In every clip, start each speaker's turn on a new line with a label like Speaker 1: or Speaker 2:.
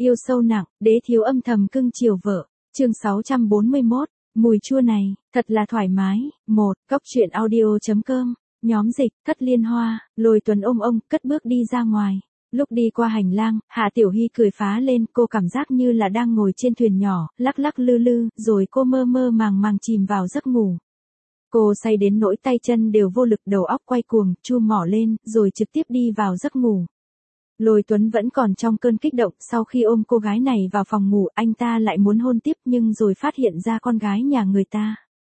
Speaker 1: Yêu sâu nặng, đế thiếu âm thầm cưng chiều vợ. Chương 641, mùi chua này, thật là thoải mái. 1. Cốc truyện audio.com. Nhóm dịch, Thất Liên Hoa, Lôi Tuấn ôm ông, cất bước đi ra ngoài. Lúc đi qua hành lang, Hạ Tiểu Hy cười phá lên, cô cảm giác như là đang ngồi trên thuyền nhỏ, lắc lắc lư lư, rồi cô mơ mơ màng màng chìm vào giấc ngủ. Cô say đến nỗi tay chân đều vô lực, đầu óc quay cuồng, chu mỏ lên, rồi trực tiếp đi vào giấc ngủ. Lôi Tuấn vẫn còn trong cơn kích động, sau khi ôm cô gái này vào phòng ngủ, anh ta lại muốn hôn tiếp nhưng rồi phát hiện ra con gái nhà người ta.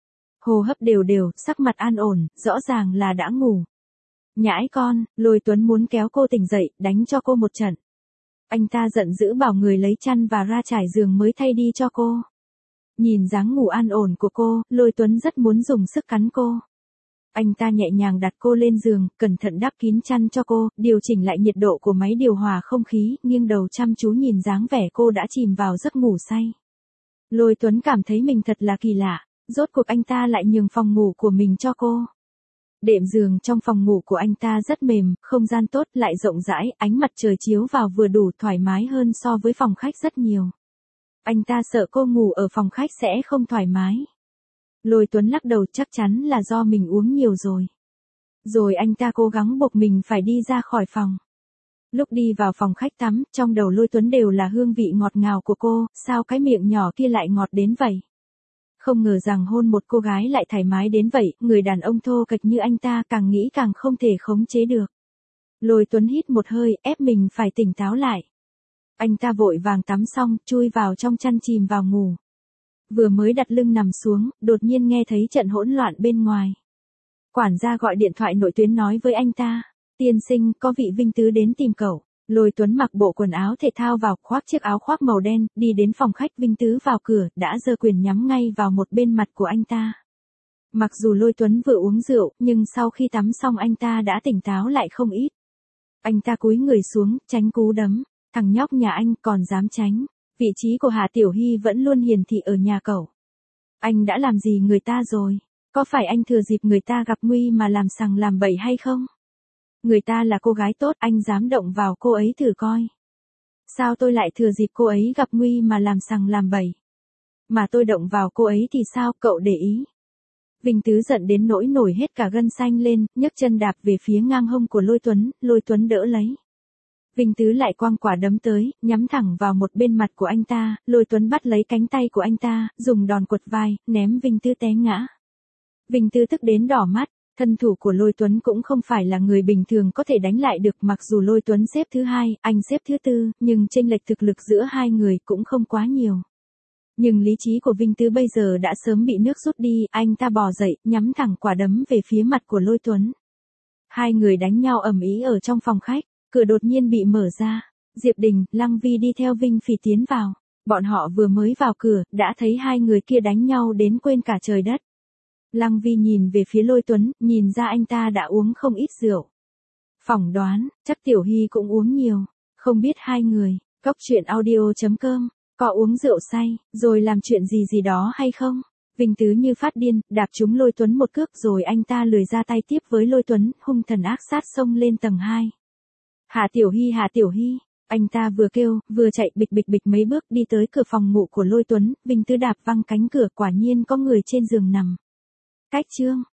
Speaker 1: Hô hấp đều đều, sắc mặt an ổn, rõ ràng là đã ngủ. Nhãi con, Lôi Tuấn muốn kéo cô tỉnh dậy, đánh cho cô một trận. Anh ta giận dữ bảo người lấy chăn và ra trải giường mới thay đi cho cô. Nhìn dáng ngủ an ổn của cô, Lôi Tuấn rất muốn dùng sức cắn cô. Anh ta nhẹ nhàng đặt cô lên giường, cẩn thận đắp kín chăn cho cô, điều chỉnh lại nhiệt độ của máy điều hòa không khí, nghiêng đầu chăm chú nhìn dáng vẻ cô đã chìm vào giấc ngủ say. Lôi Tuấn cảm thấy mình thật là kỳ lạ, rốt cuộc anh ta lại nhường phòng ngủ của mình cho cô. Đệm giường trong phòng ngủ của anh ta rất mềm, không gian tốt lại rộng rãi, ánh mặt trời chiếu vào vừa đủ, thoải mái hơn so với phòng khách rất nhiều. Anh ta sợ cô ngủ ở phòng khách sẽ không thoải mái. Lôi Tuấn lắc đầu, chắc chắn là do mình uống nhiều rồi. Rồi anh ta cố gắng buộc mình phải đi ra khỏi phòng. Lúc đi vào phòng khách tắm, trong đầu Lôi Tuấn đều là hương vị ngọt ngào của cô, sao cái miệng nhỏ kia lại ngọt đến vậy? Không ngờ rằng hôn một cô gái lại thoải mái đến vậy, người đàn ông thô kệch như anh ta càng nghĩ càng không thể khống chế được. Lôi Tuấn hít một hơi, ép mình phải tỉnh táo lại. Anh ta vội vàng tắm xong, chui vào trong chăn chìm vào ngủ. Vừa mới đặt lưng nằm xuống, đột nhiên nghe thấy trận hỗn loạn bên ngoài. Quản gia gọi điện thoại nội tuyến nói với anh ta, tiên sinh, có vị Vinh Tứ đến tìm cậu. Lôi Tuấn mặc bộ quần áo thể thao vào, khoác chiếc áo khoác màu đen, đi đến phòng khách. Vinh Tứ vào cửa, đã giơ quyền nhắm ngay vào một bên mặt của anh ta. Mặc dù Lôi Tuấn vừa uống rượu, nhưng sau khi tắm xong anh ta đã tỉnh táo lại không ít. Anh ta cúi người xuống, tránh cú đấm. Thằng nhóc nhà anh còn dám tránh. Vị trí của Hạ Tiểu Hy vẫn luôn hiển thị ở nhà cậu. Anh đã làm gì người ta rồi? Có phải anh thừa dịp người ta gặp nguy mà làm sằng làm bậy hay không? Người ta là cô gái tốt, anh dám động vào cô ấy thử coi. Sao tôi lại thừa dịp cô ấy gặp nguy mà làm sằng làm bậy? Mà tôi động vào cô ấy thì sao, cậu để ý? Vinh Tứ giận đến nỗi nổi hết cả gân xanh lên, nhấc chân đạp về phía ngang hông của Lôi Tuấn đỡ lấy. Vinh Tứ lại quăng quả đấm tới, nhắm thẳng vào một bên mặt của anh ta, Lôi Tuấn bắt lấy cánh tay của anh ta, dùng đòn quật vai, ném Vinh Tứ té ngã. Vinh Tứ tức đến đỏ mắt, thân thủ của Lôi Tuấn cũng không phải là người bình thường có thể đánh lại được, mặc dù Lôi Tuấn xếp thứ 2, anh xếp thứ 4, nhưng chênh lệch thực lực giữa hai người cũng không quá nhiều. Nhưng lý trí của Vinh Tứ bây giờ đã sớm bị nước rút đi, anh ta bò dậy, nhắm thẳng quả đấm về phía mặt của Lôi Tuấn. Hai người đánh nhau ầm ĩ ở trong phòng khách. Cửa đột nhiên bị mở ra, Diệp Đình, Lăng Vi đi theo Vinh Phỉ tiến vào. Bọn họ vừa mới vào cửa, đã thấy hai người kia đánh nhau đến quên cả trời đất. Lăng Vi nhìn về phía Lôi Tuấn, nhìn ra anh ta đã uống không ít rượu. Phỏng đoán, chắc Tiểu Hy cũng uống nhiều. Không biết hai người, Cốc truyện audio.com, có uống rượu say, rồi làm chuyện gì đó hay không? Vinh Tứ như phát điên, đạp trúng Lôi Tuấn một cước rồi anh ta lười ra tay tiếp với Lôi Tuấn, hung thần ác sát xông lên tầng 2. Hạ Tiểu Hy, anh ta vừa kêu, vừa chạy bịch bịch mấy bước đi tới cửa phòng ngủ của Lôi Tuấn, Vinh Tứ đạp văng cánh cửa, quả nhiên có người trên giường nằm. Cách chương